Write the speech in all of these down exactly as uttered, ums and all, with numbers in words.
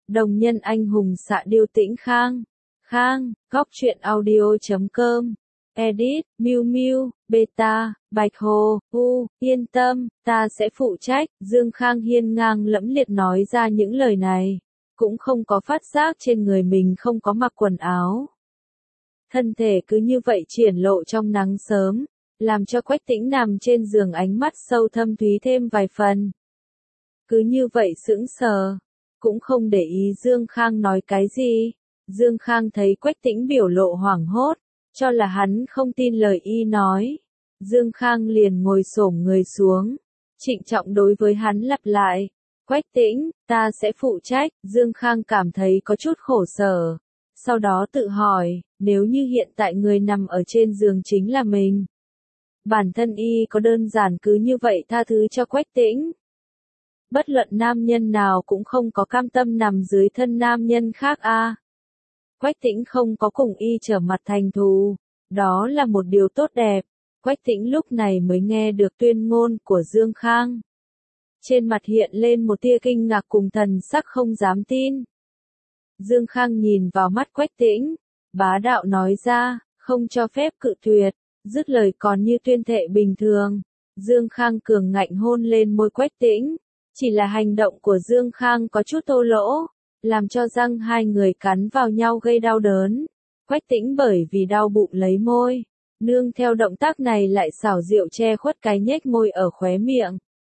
Đồng nhân anh hùng xạ điêu Tĩnh Khang. Khang, góc truyện audio chấm com. Edit, Miu Miu, Beta, Bạch Hồ, U, yên tâm, ta sẽ phụ trách. Dương Khang hiên ngang lẫm liệt nói ra những lời này, cũng không có phát giác trên người mình không có mặc quần áo. Thân thể cứ như vậy triển lộ trong nắng sớm, làm cho Quách Tĩnh nằm trên giường ánh mắt sâu thâm thúy thêm vài phần. Cứ như vậy sững sờ, cũng không để ý Dương Khang nói cái gì. Dương Khang thấy Quách Tĩnh biểu lộ hoảng hốt, cho là hắn không tin lời y nói. Dương Khang liền ngồi xổm người xuống, trịnh trọng đối với hắn lặp lại. Quách Tĩnh, ta sẽ phụ trách. Dương Khang cảm thấy có chút khổ sở. Sau đó tự hỏi, nếu như hiện tại người nằm ở trên giường chính là mình. Bản thân y có đơn giản cứ như vậy tha thứ cho Quách Tĩnh. Bất luận nam nhân nào cũng không có cam tâm nằm dưới thân nam nhân khác a. À. Quách Tĩnh không có cùng y trở mặt thành thù, đó là một điều tốt đẹp. Quách Tĩnh lúc này mới nghe được tuyên ngôn của Dương Khang. Trên mặt hiện lên một tia kinh ngạc cùng thần sắc không dám tin. Dương Khang nhìn vào mắt Quách Tĩnh, bá đạo nói ra, không cho phép cự tuyệt, dứt lời còn như tuyên thệ bình thường. Dương Khang cường ngạnh hôn lên môi Quách Tĩnh, chỉ là hành động của Dương Khang có chút thô lỗ, làm cho răng hai người cắn vào nhau gây đau đớn. Quách Tĩnh bởi vì đau bụng lấy môi, nương theo động tác này lại xảo diệu che khuất cái nhếch môi ở khóe miệng.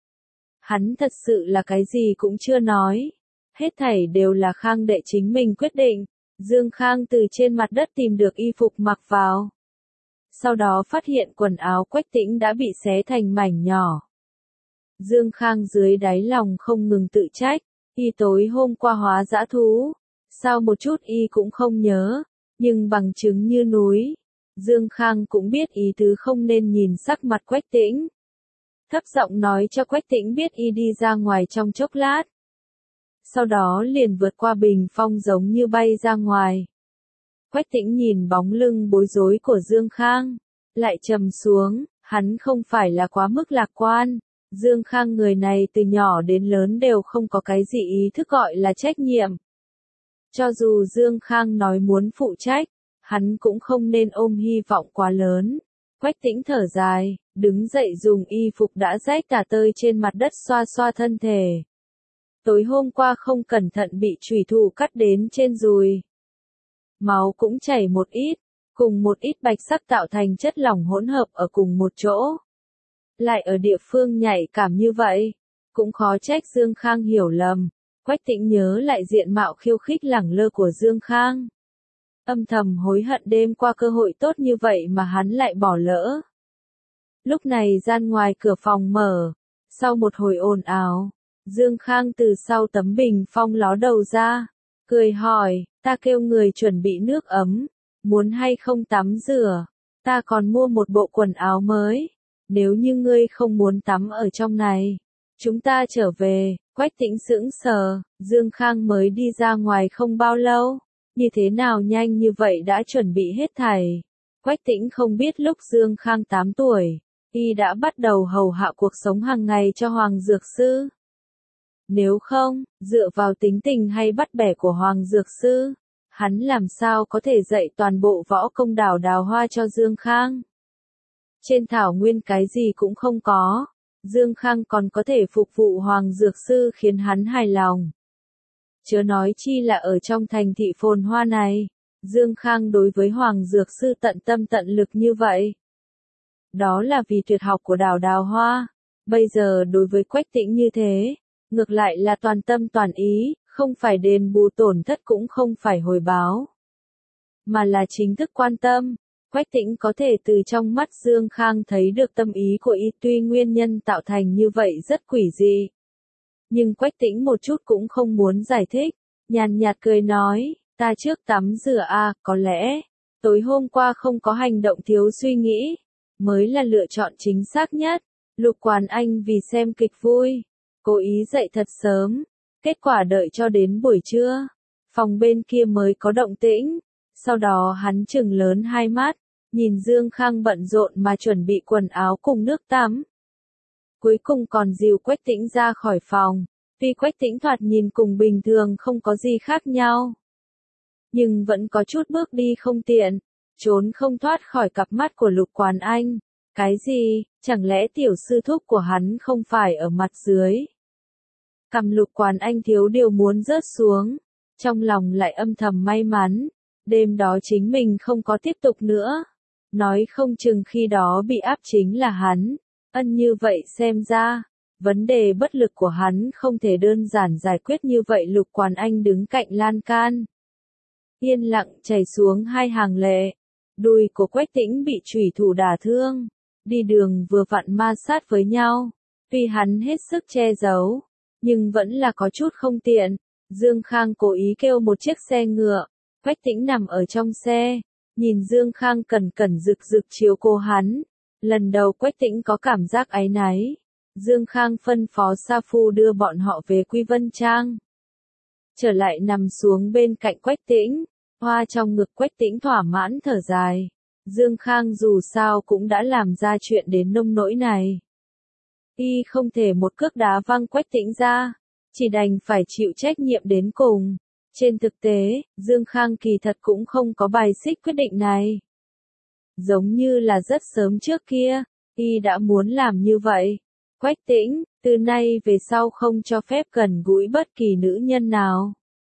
Hắn thật sự là cái gì cũng chưa nói. Hết thảy đều là Khang đệ chính mình quyết định. Dương Khang từ trên mặt đất tìm được y phục mặc vào. Sau đó phát hiện quần áo Quách Tĩnh đã bị xé thành mảnh nhỏ. Dương Khang dưới đáy lòng không ngừng tự trách. Y tối hôm qua hóa dã thú. Sao một chút y cũng không nhớ. Nhưng bằng chứng như núi. Dương Khang cũng biết ý tứ không nên nhìn sắc mặt Quách Tĩnh. Thấp giọng nói cho Quách Tĩnh biết y đi ra ngoài trong chốc lát. Sau đó liền vượt qua bình phong giống như bay ra ngoài. Quách Tĩnh nhìn bóng lưng bối rối của Dương Khang, lại trầm xuống, hắn không phải là quá mức lạc quan. Dương Khang người này từ nhỏ đến lớn đều không có cái gì ý thức gọi là trách nhiệm. Cho dù Dương Khang nói muốn phụ trách, hắn cũng không nên ôm hy vọng quá lớn. Quách Tĩnh thở dài, đứng dậy dùng y phục đã rách tả tơi trên mặt đất xoa xoa thân thể. Tối hôm qua không cẩn thận bị chủy thủ cắt đến trên đùi. Máu cũng chảy một ít, cùng một ít bạch sắc tạo thành chất lỏng hỗn hợp ở cùng một chỗ. Lại ở địa phương nhạy cảm như vậy, cũng khó trách Dương Khang hiểu lầm. Quách Tĩnh nhớ lại diện mạo khiêu khích lẳng lơ của Dương Khang. Âm thầm hối hận đêm qua cơ hội tốt như vậy mà hắn lại bỏ lỡ. Lúc này gian ngoài cửa phòng mở, sau một hồi ồn ào, Dương Khang từ sau tấm bình phong ló đầu ra, cười hỏi, ta kêu người chuẩn bị nước ấm, muốn hay không tắm rửa, ta còn mua một bộ quần áo mới, nếu như ngươi không muốn tắm ở trong này, chúng ta trở về. Quách Tĩnh sững sờ, Dương Khang mới đi ra ngoài không bao lâu, như thế nào nhanh như vậy đã chuẩn bị hết thảy. Quách Tĩnh không biết lúc Dương Khang tám tuổi, y đã bắt đầu hầu hạ cuộc sống hàng ngày cho Hoàng Dược Sư. Nếu không, dựa vào tính tình hay bắt bẻ của Hoàng Dược Sư, hắn làm sao có thể dạy toàn bộ võ công đảo đào hoa cho Dương Khang. Trên thảo nguyên cái gì cũng không có, Dương Khang còn có thể phục vụ Hoàng Dược Sư khiến hắn hài lòng. Chớ nói chi là ở trong thành thị phồn hoa này, Dương Khang đối với Hoàng Dược Sư tận tâm tận lực như vậy. Đó là vì tuyệt học của đào đào hoa, bây giờ đối với Quách Tĩnh như thế, ngược lại là toàn tâm toàn ý, không phải đền bù tổn thất cũng không phải hồi báo, mà là chính thức quan tâm. Quách Tĩnh có thể từ trong mắt Dương Khang thấy được tâm ý của y, tuy nguyên nhân tạo thành như vậy rất quỷ dị. Nhưng Quách Tĩnh một chút cũng không muốn giải thích, nhàn nhạt cười nói, ta trước tắm rửa a, có lẽ, tối hôm qua không có hành động thiếu suy nghĩ, mới là lựa chọn chính xác nhất. Lục Quản Anh vì xem kịch vui, cố ý dậy thật sớm, kết quả đợi cho đến buổi trưa, phòng bên kia mới có động tĩnh, sau đó hắn trừng lớn hai mắt, nhìn Dương Khang bận rộn mà chuẩn bị quần áo cùng nước tắm. Cuối cùng còn dìu Quách Tĩnh ra khỏi phòng, Tuy Quách Tĩnh thoạt nhìn cùng bình thường không có gì khác nhau, nhưng vẫn có chút bước đi không tiện, trốn không thoát khỏi cặp mắt của Lục Quán Anh. Cái gì, chẳng lẽ tiểu sư thúc của hắn không phải ở mặt dưới? Cằm Lục Quán Anh thiếu điều muốn rớt xuống, trong lòng lại âm thầm may mắn, đêm đó chính mình không có tiếp tục nữa. Nói không chừng khi đó bị áp chính là hắn. Ân như vậy xem ra, vấn đề bất lực của hắn không thể đơn giản giải quyết như vậy. Lục Quán Anh đứng cạnh lan can, yên lặng chảy xuống hai hàng lệ. Đùi của Quách Tĩnh bị chủy thủ đả thương, đi đường vừa vặn ma sát với nhau. Tuy hắn hết sức che giấu, nhưng vẫn là có chút không tiện. Dương Khang cố ý kêu một chiếc xe ngựa, Quách Tĩnh nằm ở trong xe, nhìn Dương Khang cẩn cẩn rực rực chiếu cố hắn. Lần đầu Quách Tĩnh có cảm giác áy náy. Dương Khang phân phó Sa Phu đưa bọn họ về Quy Vân Trang. Trở lại nằm xuống bên cạnh Quách Tĩnh, hoa trong ngực Quách Tĩnh thỏa mãn thở dài. Dương Khang dù sao cũng đã làm ra chuyện đến nông nỗi này. Y không thể một cước đá văng Quách Tĩnh ra, chỉ đành phải chịu trách nhiệm đến cùng. Trên thực tế, Dương Khang kỳ thật cũng không có bài xích quyết định này. Giống như là rất sớm trước kia, Y đã muốn làm như vậy. Quách Tĩnh, từ nay về sau không cho phép gần gũi bất kỳ nữ nhân nào.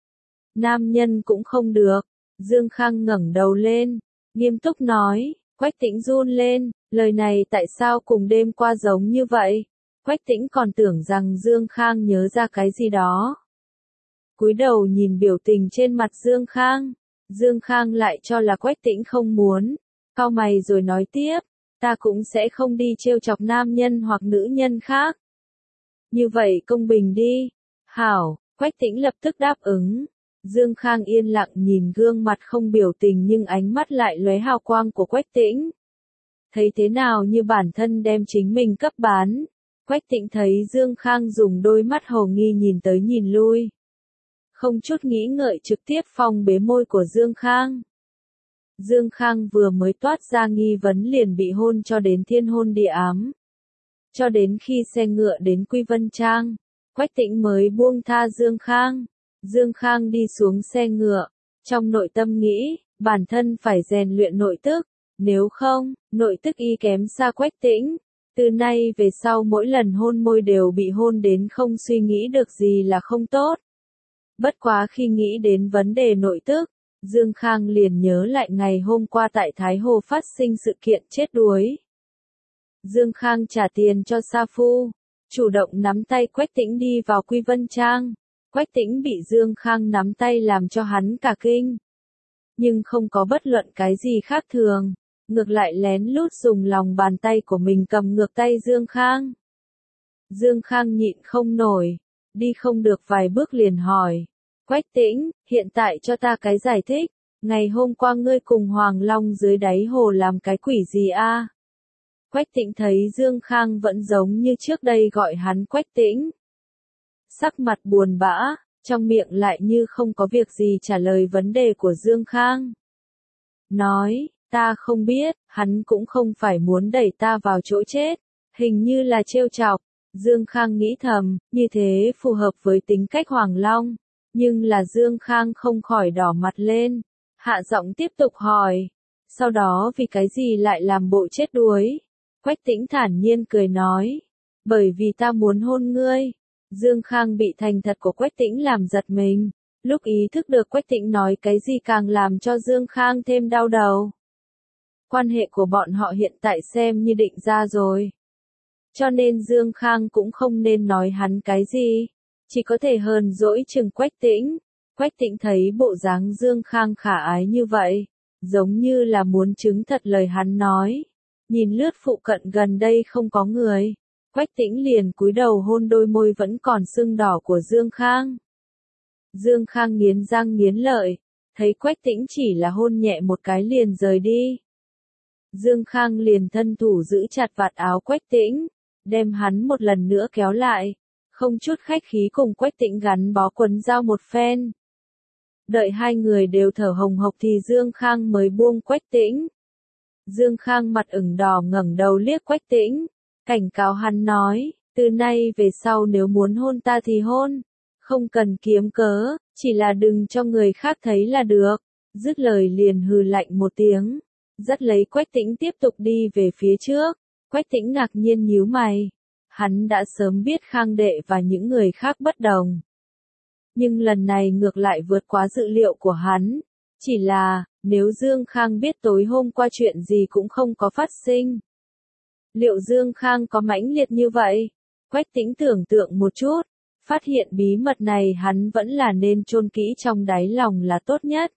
Nam nhân cũng không được. Dương Khang ngẩng đầu lên, nghiêm túc nói. Quách Tĩnh run lên, lời này tại sao cùng đêm qua giống như vậy? Quách Tĩnh còn tưởng rằng Dương Khang nhớ ra cái gì đó. Cúi đầu nhìn biểu tình trên mặt Dương Khang. Dương Khang lại cho là Quách Tĩnh không muốn. Cau mày rồi nói tiếp, ta cũng sẽ không đi trêu chọc nam nhân hoặc nữ nhân khác. Như vậy công bình đi. Hảo, Quách Tĩnh lập tức đáp ứng. Dương Khang yên lặng nhìn gương mặt không biểu tình nhưng ánh mắt lại lóe hào quang của Quách Tĩnh. Thấy thế nào như bản thân đem chính mình cấp bán. Quách Tĩnh thấy Dương Khang dùng đôi mắt hồ nghi nhìn tới nhìn lui. Không chút nghĩ ngợi trực tiếp phong bế môi của Dương Khang. Dương Khang vừa mới toát ra nghi vấn liền bị hôn cho đến thiên hôn địa ám. Cho đến khi xe ngựa đến Quy Vân Trang, Quách Tĩnh mới buông tha Dương Khang. Dương Khang đi xuống xe ngựa, trong nội tâm nghĩ, bản thân phải rèn luyện nội tức, nếu không, nội tức y kém xa Quách Tĩnh. Từ nay về sau mỗi lần hôn môi đều bị hôn đến không suy nghĩ được gì là không tốt. Bất quá khi nghĩ đến vấn đề nội tức, Dương Khang liền nhớ lại ngày hôm qua tại Thái Hồ phát sinh sự kiện chết đuối. Dương Khang trả tiền cho Sa Phu, chủ động nắm tay Quách Tĩnh đi vào Quy Vân Trang. Quách Tĩnh bị Dương Khang nắm tay làm cho hắn cả kinh. Nhưng không có bất luận cái gì khác thường, ngược lại lén lút dùng lòng bàn tay của mình cầm ngược tay Dương Khang. Dương Khang nhịn không nổi, đi không được vài bước liền hỏi. Quách Tĩnh, hiện tại cho ta cái giải thích, ngày hôm qua ngươi cùng Hoàng Long dưới đáy hồ làm cái quỷ gì a? Quách Tĩnh thấy Dương Khang vẫn giống như trước đây gọi hắn Quách Tĩnh. Sắc mặt buồn bã, trong miệng lại như không có việc gì trả lời vấn đề của Dương Khang. Nói, ta không biết, hắn cũng không phải muốn đẩy ta vào chỗ chết, hình như là trêu chọc. Dương Khang nghĩ thầm, như thế phù hợp với tính cách Hoàng Long, nhưng là Dương Khang không khỏi đỏ mặt lên, hạ giọng tiếp tục hỏi, sau đó vì cái gì lại làm bộ chết đuối? Quách Tĩnh thản nhiên cười nói, bởi vì ta muốn hôn ngươi. Dương Khang bị thành thật của Quách Tĩnh làm giật mình, lúc ý thức được Quách Tĩnh nói cái gì càng làm cho Dương Khang thêm đau đầu. Quan hệ của bọn họ hiện tại xem như định ra rồi. Cho nên Dương Khang cũng không nên nói hắn cái gì, chỉ có thể hờn dỗi chừng Quách Tĩnh. Quách Tĩnh thấy bộ dáng Dương Khang khả ái như vậy, giống như là muốn chứng thật lời hắn nói. Nhìn lướt phụ cận gần đây không có người, Quách Tĩnh liền cúi đầu hôn đôi môi vẫn còn sưng đỏ của Dương Khang. Dương Khang nghiến răng nghiến lợi, thấy Quách Tĩnh chỉ là hôn nhẹ một cái liền rời đi. Dương Khang liền thân thủ giữ chặt vạt áo Quách Tĩnh, đem hắn một lần nữa kéo lại, không chút khách khí cùng Quách Tĩnh gắn bó quấn dao một phen. Đợi hai người đều thở hồng hộc thì Dương Khang mới buông Quách Tĩnh. Dương Khang mặt ửng đỏ ngẩng đầu liếc Quách Tĩnh, cảnh cáo hắn nói, Từ nay về sau nếu muốn hôn ta thì hôn. Không cần kiếm cớ, chỉ là đừng cho người khác thấy là được. Dứt lời liền hừ lạnh một tiếng. Dắt lấy Quách Tĩnh tiếp tục đi về phía trước. Quách Tĩnh ngạc nhiên nhíu mày. Hắn đã sớm biết Khang đệ và những người khác bất đồng. Nhưng lần này ngược lại vượt quá dự liệu của hắn. Chỉ là, nếu Dương Khang biết tối hôm qua chuyện gì cũng không có phát sinh. Liệu Dương Khang có mãnh liệt như vậy? Quách Tĩnh tưởng tượng một chút. Phát hiện bí mật này hắn vẫn là nên chôn kỹ trong đáy lòng là tốt nhất.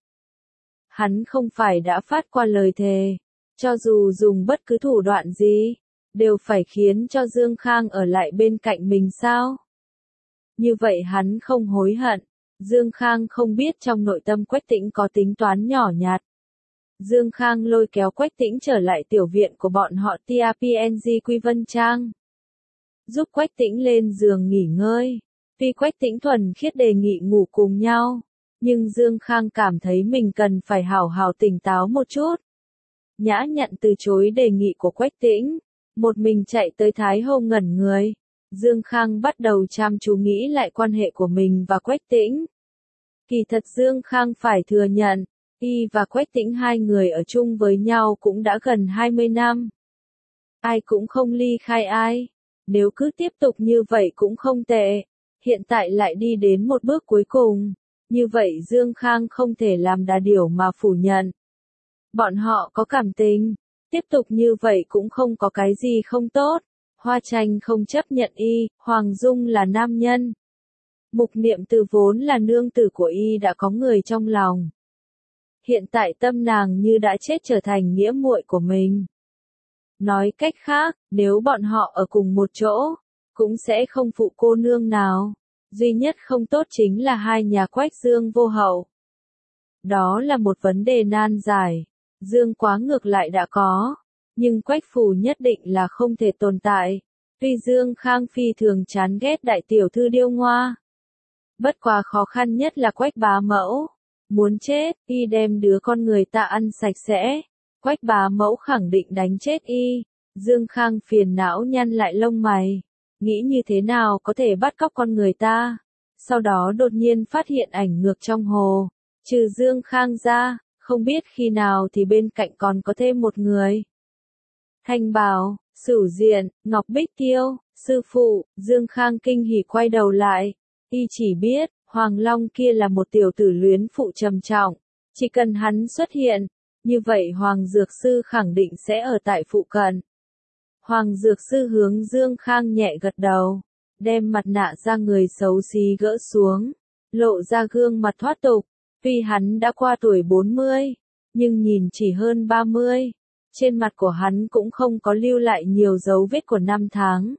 Hắn không phải đã phát qua lời thề. Cho dù dùng bất cứ thủ đoạn gì, đều phải khiến cho Dương Khang ở lại bên cạnh mình sao? Như vậy hắn không hối hận. Dương Khang không biết trong nội tâm Quách Tĩnh có tính toán nhỏ nhặt. Dương Khang lôi kéo Quách Tĩnh trở lại tiểu viện của bọn họ tê rờ pê en giê Quy Vân Trang. Giúp Quách Tĩnh lên giường nghỉ ngơi. Tuy Quách Tĩnh thuần khiết đề nghị ngủ cùng nhau, nhưng Dương Khang cảm thấy mình cần phải hào hào tỉnh táo một chút. Nhã nhận từ chối đề nghị của Quách Tĩnh, một mình chạy tới Thái Hầu ngẩn người. Dương Khang bắt đầu chăm chú nghĩ lại quan hệ của mình và Quách Tĩnh. Kỳ thật Dương Khang phải thừa nhận, y và Quách Tĩnh hai người ở chung với nhau cũng đã gần hai mươi năm. Ai cũng không ly khai ai. Nếu cứ tiếp tục như vậy cũng không tệ. Hiện tại lại đi đến một bước cuối cùng. Như vậy Dương Khang không thể làm đà điểu mà phủ nhận. Bọn họ có cảm tình. Tiếp tục như vậy cũng không có cái gì không tốt. Hoa Tranh không chấp nhận y, Hoàng Dung là nam nhân. Mục Niệm Từ vốn là nương tử của y đã có người trong lòng. Hiện tại tâm nàng như đã chết trở thành nghĩa muội của mình. Nói cách khác, nếu bọn họ ở cùng một chỗ, cũng sẽ không phụ cô nương nào. Duy nhất không tốt chính là hai nhà Quách Dương vô hậu. Đó là một vấn đề nan giải. Dương Quá ngược lại đã có. Nhưng Quách Phủ nhất định là không thể tồn tại. Tuy Dương Khang phi thường chán ghét đại tiểu thư Điêu Ngoa. Bất quá khó khăn nhất là Quách bá mẫu. Muốn chết, y đem đứa con người ta ăn sạch sẽ. Quách bá mẫu khẳng định đánh chết y. Dương Khang phiền não nhăn lại lông mày. Nghĩ như thế nào có thể bắt cóc con người ta. Sau đó đột nhiên phát hiện ảnh ngược trong hồ. Trừ Dương Khang ra, không biết khi nào thì bên cạnh còn có thêm một người. Thanh Bảo, Sửu Diện, Ngọc Bích Kiêu, sư phụ, Dương Khang kinh hỉ quay đầu lại. Y chỉ biết, Hoàng Long kia là một tiểu tử luyến phụ trầm trọng. Chỉ cần hắn xuất hiện, như vậy Hoàng Dược Sư khẳng định sẽ ở tại phụ cận. Hoàng Dược Sư hướng Dương Khang nhẹ gật đầu, đem mặt nạ ra người xấu xí gỡ xuống, lộ ra gương mặt thoát tục. Tuy hắn đã qua tuổi bốn mươi, nhưng nhìn chỉ hơn ba mươi. Trên mặt của hắn cũng không có lưu lại nhiều dấu vết của năm tháng.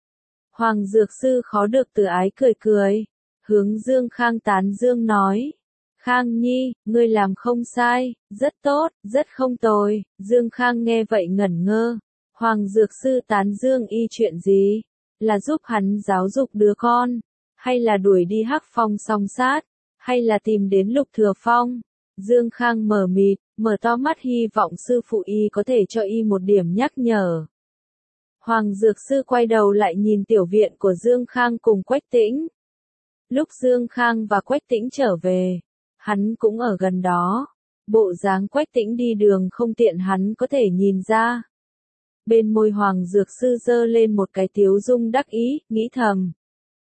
Hoàng Dược Sư khó được từ ái cười cười, hướng Dương Khang tán dương nói. Khang Nhi, ngươi làm không sai, rất tốt, rất không tồi. Dương Khang nghe vậy ngẩn ngơ. Hoàng Dược Sư tán dương y chuyện gì? Là giúp hắn giáo dục đứa con? Hay là đuổi đi Hắc Phong song sát? Hay là tìm đến Lục Thừa Phong? Dương Khang mở mịt, mở to mắt hy vọng sư phụ y có thể cho y một điểm nhắc nhở. Hoàng Dược Sư quay đầu lại nhìn tiểu viện của Dương Khang cùng Quách Tĩnh. Lúc Dương Khang và Quách Tĩnh trở về, hắn cũng ở gần đó. Bộ dáng Quách Tĩnh đi đường không tiện hắn có thể nhìn ra. Bên môi Hoàng Dược Sư giơ lên một cái tiếu dung đắc ý, nghĩ thầm.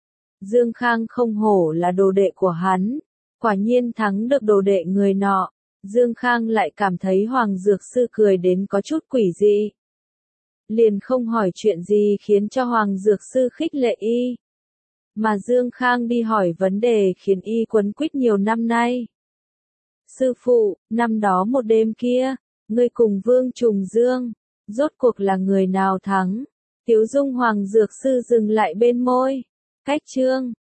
Dương Khang không hổ là đồ đệ của hắn. Quả nhiên thắng được đồ đệ người nọ. Dương Khang lại cảm thấy Hoàng Dược Sư cười đến có chút quỷ dị. Liền không hỏi chuyện gì khiến cho Hoàng Dược Sư khích lệ y. Mà Dương Khang đi hỏi vấn đề khiến y quấn quýt nhiều năm nay. Sư phụ, năm đó một đêm kia, ngươi cùng Vương Trùng Dương, rốt cuộc là người nào thắng? Tiếu dung Hoàng Dược Sư dừng lại bên môi. Cách chương,